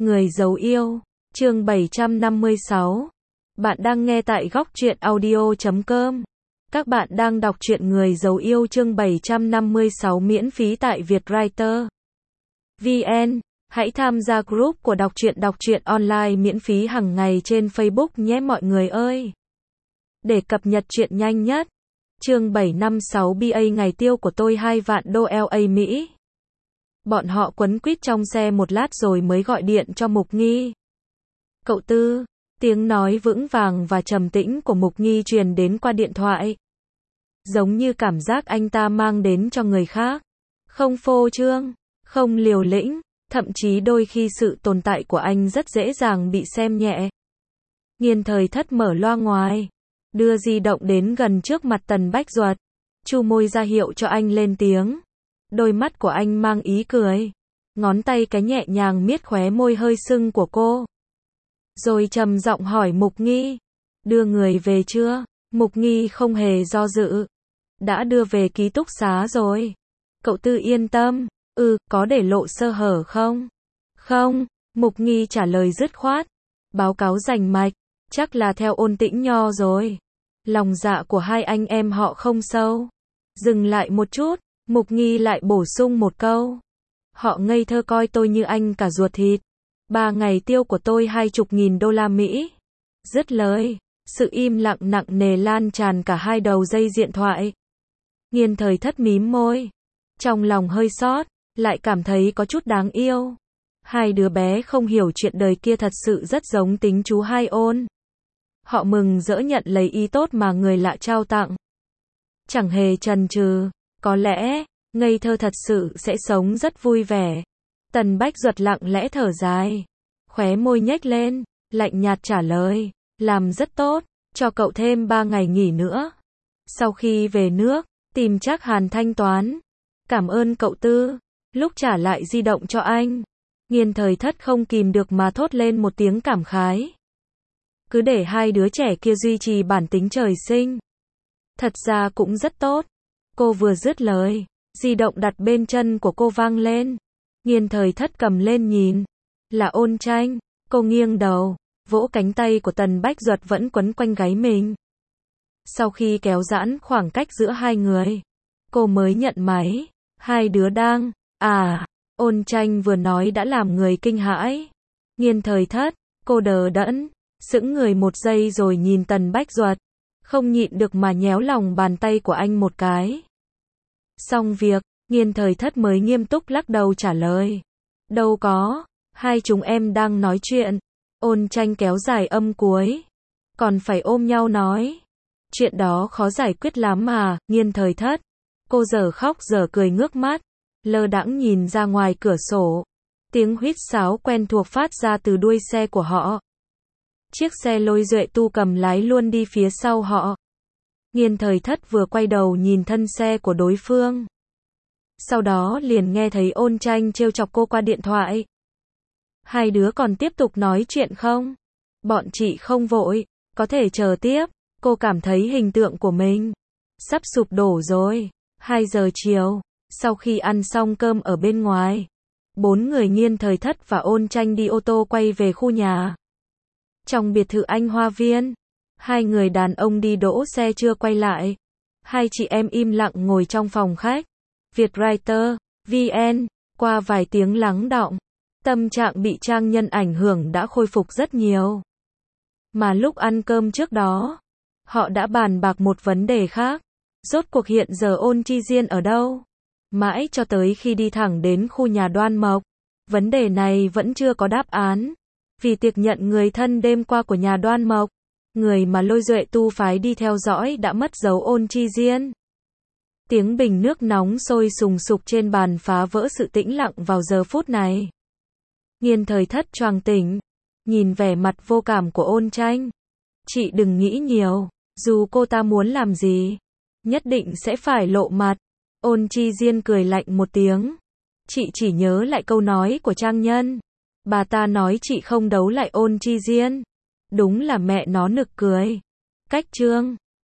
Người giấu yêu, chương 756. Bạn đang nghe tại góc truyện audio.com. Các bạn đang đọc truyện Người giấu yêu chương 756 miễn phí tại Vietwriter VN. Hãy tham gia group của đọc truyện online miễn phí hàng ngày trên Facebook nhé mọi người ơi. Để cập nhật truyện nhanh nhất. Chương 756 BA ngày tiêu của tôi 2 vạn đô LA Mỹ. Bọn họ quấn quýt trong xe một lát rồi mới gọi điện cho Mục Nghi. Cậu Tư, tiếng nói vững vàng và trầm tĩnh của Mục Nghi truyền đến qua điện thoại. Giống như cảm giác anh ta mang đến cho người khác. Không phô trương, không liều lĩnh, thậm chí đôi khi sự tồn tại của anh rất dễ dàng bị xem nhẹ. Nghiên Thời Thất mở loa ngoài, đưa di động đến gần trước mặt Tần Bách Duật, chu môi ra hiệu cho anh lên tiếng. Đôi mắt của anh mang ý cười, ngón tay cái nhẹ nhàng miết khóe môi hơi sưng của cô. Rồi trầm giọng hỏi Mục Nghi, đưa người về chưa? Mục Nghi không hề do dự, đã đưa về ký túc xá rồi. Cậu Tư yên tâm, có để lộ sơ hở không? Không, Mục Nghi trả lời dứt khoát. Báo cáo rành mạch, chắc là theo Ôn Tĩnh Nho rồi. Lòng dạ của hai anh em họ không sâu. Dừng lại một chút, Mục Nghi lại bổ sung một câu. Họ ngây thơ coi tôi như anh cả ruột thịt. 3 ngày tiêu của tôi 20.000 đô la Mỹ. Dứt lời, sự im lặng nặng nề lan tràn cả hai đầu dây điện thoại. Nghiên Thời Thất mím môi. Trong lòng hơi xót, lại cảm thấy có chút đáng yêu. Hai đứa bé không hiểu chuyện đời kia thật sự rất giống tính chú hai Ôn. Họ mừng rỡ nhận lấy ý tốt mà người lạ trao tặng. Chẳng hề chần chừ, có lẽ, ngây thơ thật sự sẽ sống rất vui vẻ. Tần Bách Duật lặng lẽ thở dài, khóe môi nhếch lên, lạnh nhạt trả lời, làm rất tốt, cho cậu thêm 3 ngày nghỉ nữa. Sau khi về nước, tìm Trác Hàn thanh toán. Cảm ơn cậu Tư. Lúc trả lại di động cho anh, Nghiên Thời Thất không kìm được mà thốt lên một tiếng cảm khái. Cứ để hai đứa trẻ kia duy trì bản tính trời sinh. Thật ra cũng rất tốt. Cô vừa dứt lời, di động đặt bên chân của cô vang lên. Nghiên Thời Thất cầm lên nhìn. Là Ôn Tranh. Cô nghiêng đầu, vỗ cánh tay của Tần Bách Duật vẫn quấn quanh gáy mình. Sau khi kéo giãn khoảng cách giữa hai người, cô mới nhận máy. Hai đứa đang, Ôn Tranh vừa nói đã làm người kinh hãi. Nghiên Thời Thất, cô đờ đẫn, sững người một giây rồi nhìn Tần Bách Duật, không nhịn được mà nhéo lòng bàn tay của anh một cái. Xong việc, Nghiên Thời Thất mới nghiêm túc lắc đầu trả lời. Đâu có, hai chúng em đang nói chuyện. Ôn Tranh kéo dài âm cuối. Còn phải ôm nhau nói. Chuyện đó khó giải quyết lắm mà, Nghiên Thời Thất. Cô giờ khóc giờ cười ngước mắt, lơ đãng nhìn ra ngoài cửa sổ. Tiếng huýt sáo quen thuộc phát ra từ đuôi xe của họ. Chiếc xe Lôi Duệ Tu cầm lái luôn đi phía sau họ. Nghiên Thời Thất vừa quay đầu nhìn thân xe của đối phương. Sau đó liền nghe thấy Ôn Tranh trêu chọc cô qua điện thoại. Hai đứa còn tiếp tục nói chuyện không? Bọn chị không vội, có thể chờ tiếp. Cô cảm thấy hình tượng của mình sắp sụp đổ rồi. 2 giờ chiều, sau khi ăn xong cơm ở bên ngoài, 4 người Nghiên Thời Thất và Ôn Tranh đi ô tô quay về khu nhà. Trong biệt thự Anh Hoa Viên, hai người đàn ông đi đỗ xe chưa quay lại. Hai chị em im lặng ngồi trong phòng khách. Vietwriter VN, qua vài tiếng lắng đọng, tâm trạng bị trang nhân ảnh hưởng đã khôi phục rất nhiều. Mà lúc ăn cơm trước đó, họ đã bàn bạc một vấn đề khác. Rốt cuộc hiện giờ Ôn Chi Diên ở đâu? Mãi cho tới khi đi thẳng đến khu nhà Đoan Mộc, vấn đề này vẫn chưa có đáp án. Vì tiệc nhận người thân đêm qua của nhà Đoan Mộc, người mà Lôi Duệ Tu phái đi theo dõi đã mất dấu Ôn Chi Diên. Tiếng bình nước nóng sôi sùng sục trên bàn phá vỡ sự tĩnh lặng vào giờ phút này. Nghiên Thời Thất choàng tỉnh, nhìn vẻ mặt vô cảm của Ôn Tranh. Chị đừng nghĩ nhiều, dù cô ta muốn làm gì, nhất định sẽ phải lộ mặt. Ôn Chi Diên cười lạnh một tiếng. Chị chỉ nhớ lại câu nói của trang nhân. Bà ta nói chị không đấu lại Ôn Chi Diên. Đúng là mẹ nó nực cười. Cách chương